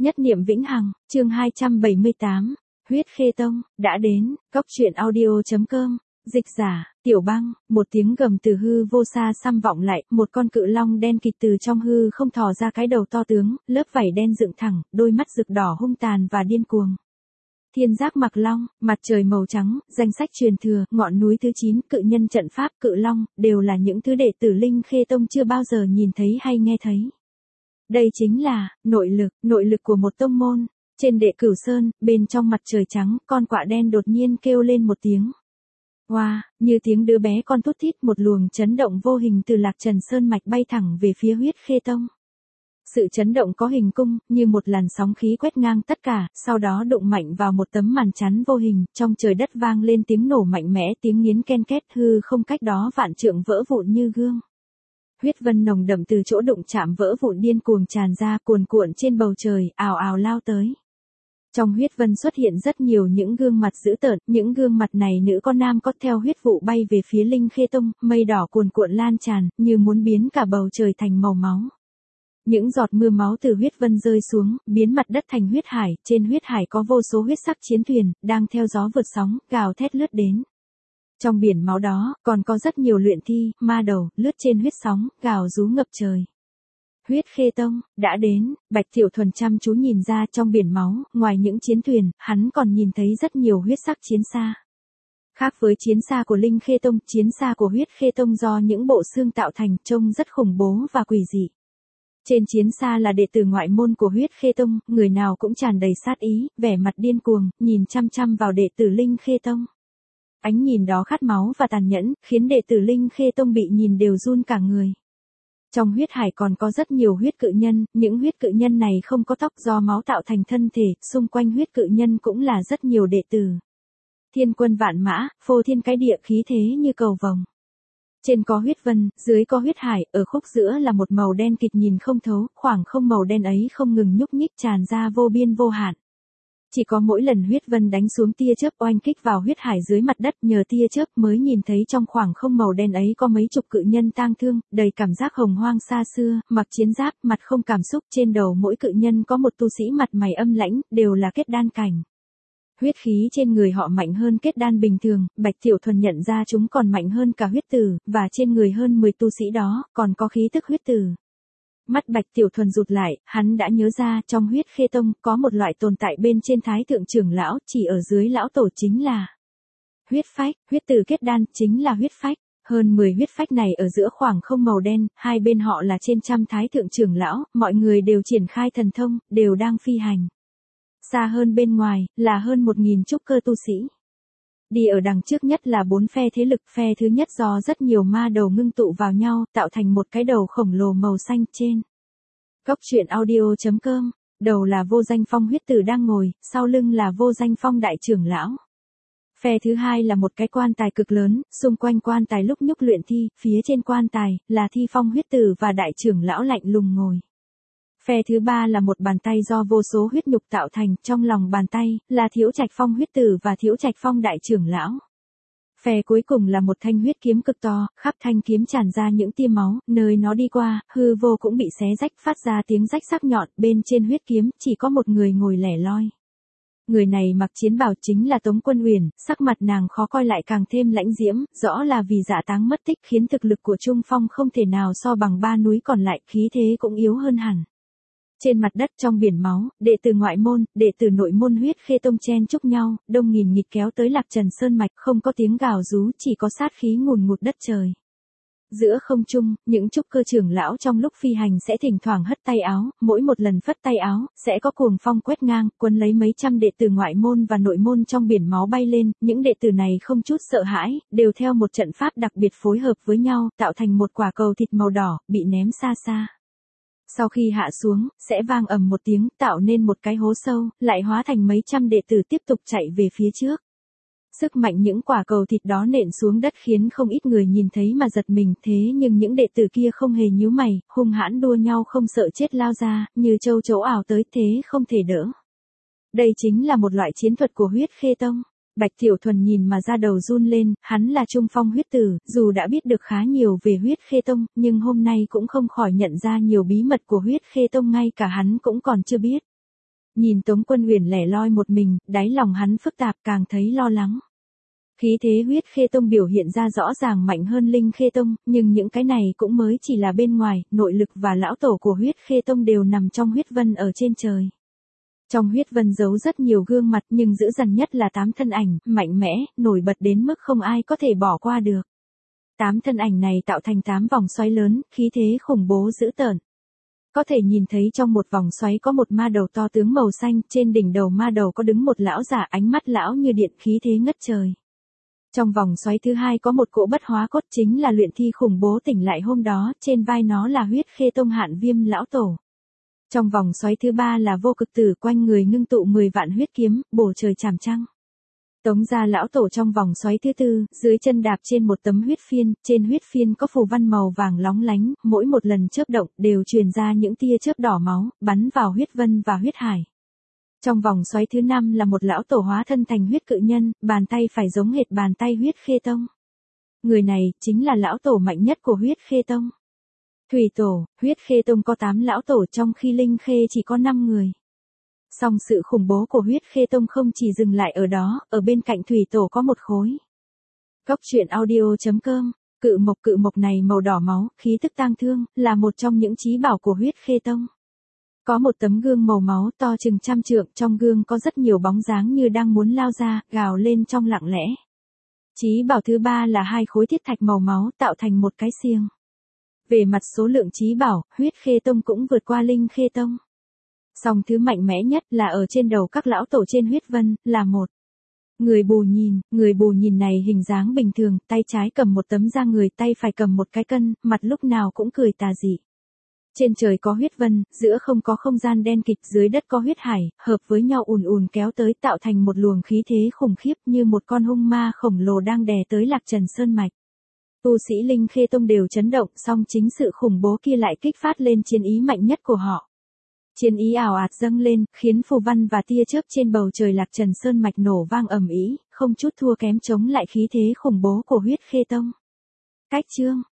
Nhất niệm vĩnh hằng, chương 278, huyết khê tông, đã đến, cốc truyện audio.com, dịch giả, Tiểu Băng, một tiếng gầm từ hư vô xa xăm vọng lại, một con cự long đen kịt từ trong hư không thò ra cái đầu to tướng, lớp vảy đen dựng thẳng, đôi mắt rực đỏ hung tàn và điên cuồng. Thiên giác mặc long, mặt trời màu trắng, danh sách truyền thừa, ngọn núi thứ 9, cự nhân trận pháp, cự long, đều là những thứ đệ tử Linh Khê Tông chưa bao giờ nhìn thấy hay nghe thấy. Đây chính là nội lực của một tông môn. Trên Đệ Cửu Sơn, bên trong mặt trời trắng, con quạ đen đột nhiên kêu lên một tiếng. Hoa, như tiếng đứa bé con thút thít, một luồng chấn động vô hình từ Lạc Trần Sơn mạch bay thẳng về phía huyết khê tông. Sự chấn động có hình cung, như một làn sóng khí quét ngang tất cả, sau đó đụng mạnh vào một tấm màn chắn vô hình, trong trời đất vang lên tiếng nổ mạnh mẽ, tiếng nghiến ken két, hư không cách đó vạn trượng vỡ vụn như gương. Huyết vân nồng đậm từ chỗ đụng chạm vỡ vụn điên cuồng tràn ra, cuồn cuộn trên bầu trời, ào ào lao tới. Trong huyết vân xuất hiện rất nhiều những gương mặt dữ tợn, những gương mặt này nữ con nam có theo huyết vụ bay về phía Linh Khê Tông, mây đỏ cuồn cuộn lan tràn, như muốn biến cả bầu trời thành màu máu. Những giọt mưa máu từ huyết vân rơi xuống, biến mặt đất thành huyết hải, trên huyết hải có vô số huyết sắc chiến thuyền, đang theo gió vượt sóng, gào thét lướt đến. Trong biển máu đó, còn có rất nhiều luyện thi, ma đầu, lướt trên huyết sóng, gào rú ngập trời. Huyết Khê Tông, đã đến, Bạch Tiểu Thuần chăm chú nhìn ra trong biển máu, ngoài những chiến thuyền, hắn còn nhìn thấy rất nhiều huyết sắc chiến xa. Khác với chiến xa của Linh Khê Tông, chiến xa của Huyết Khê Tông do những bộ xương tạo thành, trông rất khủng bố và quỷ dị. Trên chiến xa là đệ tử ngoại môn của Huyết Khê Tông, người nào cũng tràn đầy sát ý, vẻ mặt điên cuồng, nhìn chăm chăm vào đệ tử Linh Khê Tông. Ánh nhìn đó khát máu và tàn nhẫn, khiến đệ tử Linh Khê Tông bị nhìn đều run cả người. Trong huyết hải còn có rất nhiều huyết cự nhân, những huyết cự nhân này không có tóc do máu tạo thành thân thể, xung quanh huyết cự nhân cũng là rất nhiều đệ tử. Thiên quân vạn mã, phô thiên cái địa, khí thế như cầu vồng. Trên có huyết vân, dưới có huyết hải, ở khúc giữa là một màu đen kịt nhìn không thấu, khoảng không màu đen ấy không ngừng nhúc nhích tràn ra vô biên vô hạn. Chỉ có mỗi lần huyết vân đánh xuống tia chớp oanh kích vào huyết hải dưới mặt đất, nhờ tia chớp mới nhìn thấy trong khoảng không màu đen ấy có mấy chục cự nhân tang thương, đầy cảm giác hồng hoang xa xưa, mặc chiến giáp, mặt không cảm xúc, trên đầu mỗi cự nhân có một tu sĩ mặt mày âm lãnh, đều là kết đan cảnh. Huyết khí trên người họ mạnh hơn kết đan bình thường, Bạch Tiểu Thuần nhận ra chúng còn mạnh hơn cả huyết tử, và trên người hơn 10 tu sĩ đó, còn có khí tức huyết tử. Mắt Bạch Tiểu Thuần rụt lại, hắn đã nhớ ra trong Huyết Khê Tông có một loại tồn tại bên trên Thái Thượng trưởng lão, chỉ ở dưới lão tổ chính là huyết phách, huyết tử kết đan chính là huyết phách. Hơn 10 huyết phách này ở giữa khoảng không màu đen, hai bên họ là trên trăm Thái Thượng trưởng lão, mọi người đều triển khai thần thông, đều đang phi hành. Xa hơn bên ngoài, là hơn 1000 trúc cơ tu sĩ. Đi ở đằng trước nhất là 4 phe thế lực, phe thứ nhất do rất nhiều ma đầu ngưng tụ vào nhau, tạo thành một cái đầu khổng lồ màu xanh trên. Cốc truyện audio.com, đầu là Vô Danh Phong huyết tử đang ngồi, sau lưng là Vô Danh Phong đại trưởng lão. Phe thứ hai là một cái quan tài cực lớn, xung quanh quan tài lúc nhúc luyện thi, phía trên quan tài là Thi Phong huyết tử và đại trưởng lão lạnh lùng ngồi. Phe thứ ba là một bàn tay do vô số huyết nhục tạo thành, trong lòng bàn tay là Thiếu Trạch Phong huyết tử và Thiếu Trạch Phong đại trưởng lão. Phe cuối cùng là một thanh huyết kiếm cực to, khắp thanh kiếm tràn ra những tia máu, nơi nó đi qua, hư vô cũng bị xé rách, phát ra tiếng rách sắc nhọn, bên trên huyết kiếm chỉ có một người ngồi lẻ loi. Người này mặc chiến bào chính là Tống Quân Uyển, sắc mặt nàng khó coi lại càng thêm lãnh diễm, rõ là vì dạ táng mất tích khiến thực lực của Trung Phong không thể nào so bằng ba núi còn lại, khí thế cũng yếu hơn hẳn. Trên mặt đất trong biển máu, đệ tử ngoại môn, đệ tử nội môn Huyết Khê Tông chen chúc nhau, đông nghìn nghịt kéo tới Lạc Trần Sơn mạch, không có tiếng gào rú, chỉ có sát khí ngùn ngụt đất trời. Giữa không trung, những trúc cơ trưởng lão trong lúc phi hành sẽ thỉnh thoảng hất tay áo, mỗi một lần phất tay áo, sẽ có cuồng phong quét ngang, cuốn lấy mấy trăm đệ tử ngoại môn và nội môn trong biển máu bay lên, những đệ tử này không chút sợ hãi, đều theo một trận pháp đặc biệt phối hợp với nhau, tạo thành một quả cầu thịt màu đỏ, bị ném xa xa. Sau khi hạ xuống, sẽ vang ầm một tiếng, tạo nên một cái hố sâu, lại hóa thành mấy trăm đệ tử tiếp tục chạy về phía trước. Sức mạnh những quả cầu thịt đó nện xuống đất khiến không ít người nhìn thấy mà giật mình, thế nhưng những đệ tử kia không hề nhíu mày, hung hãn đua nhau không sợ chết lao ra, như châu chấu ảo tới thế không thể đỡ. Đây chính là một loại chiến thuật của Huyết Khê Tông. Bạch Tiểu Thuần nhìn mà da đầu run lên, hắn là Trung Phong huyết tử, dù đã biết được khá nhiều về Huyết Khê Tông, nhưng hôm nay cũng không khỏi nhận ra nhiều bí mật của Huyết Khê Tông ngay cả hắn cũng còn chưa biết. Nhìn Tống Quân Uyển lẻ loi một mình, đáy lòng hắn phức tạp càng thấy lo lắng. Khí thế huyết khê tông biểu hiện ra rõ ràng mạnh hơn linh khê tông, nhưng những cái này cũng mới chỉ là bên ngoài, nội lực và lão tổ của huyết khê tông đều nằm trong huyết vân ở trên trời. Trong huyết vân giấu rất nhiều gương mặt nhưng dữ dằn nhất là 8 thân ảnh, mạnh mẽ, nổi bật đến mức không ai có thể bỏ qua được. 8 thân ảnh này tạo thành 8 vòng xoáy lớn, khí thế khủng bố dữ tợn. Có thể nhìn thấy trong một vòng xoáy có một ma đầu to tướng màu xanh, trên đỉnh đầu ma đầu có đứng một lão giả ánh mắt lão như điện khí thế ngất trời. Trong vòng xoáy thứ hai có một cỗ bất hóa cốt chính là luyện thi khủng bố tỉnh lại hôm đó, trên vai nó là huyết khê tông Hạn Viêm lão tổ. Trong vòng xoáy thứ ba là vô cực tử quanh người ngưng tụ 10 vạn huyết kiếm, bổ trời chảm trăng. Tống gia lão tổ trong vòng xoáy thứ tư, dưới chân đạp trên một tấm huyết phiên, trên huyết phiên có phù văn màu vàng lóng lánh, mỗi một lần chớp động đều truyền ra những tia chớp đỏ máu, bắn vào huyết vân và huyết hải. Trong vòng xoáy thứ 5 là một lão tổ hóa thân thành huyết cự nhân, bàn tay phải giống hệt bàn tay huyết khê tông. Người này chính là lão tổ mạnh nhất của huyết khê tông. Thủy tổ, huyết khê tông có 8 lão tổ trong khi linh khê chỉ có 5 người. Song sự khủng bố của huyết khê tông không chỉ dừng lại ở đó, ở bên cạnh thủy tổ có một khối. Cốc truyện audio.com, cự mộc này màu đỏ máu, khí tức tang thương, là một trong những chí bảo của huyết khê tông. Có một tấm gương màu máu to chừng 100 trượng, trong gương có rất nhiều bóng dáng như đang muốn lao ra, gào lên trong lặng lẽ. Chí bảo thứ 3 là 2 khối thiết thạch màu máu tạo thành một cái xiềng. Về mặt số lượng chí bảo, huyết khê tông cũng vượt qua linh khê tông. Song thứ mạnh mẽ nhất là ở trên đầu các lão tổ trên huyết vân, là một người bù nhìn này hình dáng bình thường, tay trái cầm một tấm da người, tay phải cầm một cái cân, mặt lúc nào cũng cười tà dị. Trên trời có huyết vân, giữa không có không gian đen kịch, dưới đất có huyết hải, hợp với nhau ùn ùn kéo tới tạo thành một luồng khí thế khủng khiếp như một con hung ma khổng lồ đang đè tới Lạc Trần Sơn Mạch. Tu sĩ linh khê tông đều chấn động, song chính sự khủng bố kia lại kích phát lên chiến ý mạnh nhất của họ. Chiến ý ảo ạt dâng lên, khiến phù văn và tia chớp trên bầu trời Lạc Trần Sơn Mạch nổ vang ầm ĩ, không chút thua kém chống lại khí thế khủng bố của huyết khê tông. Cách chương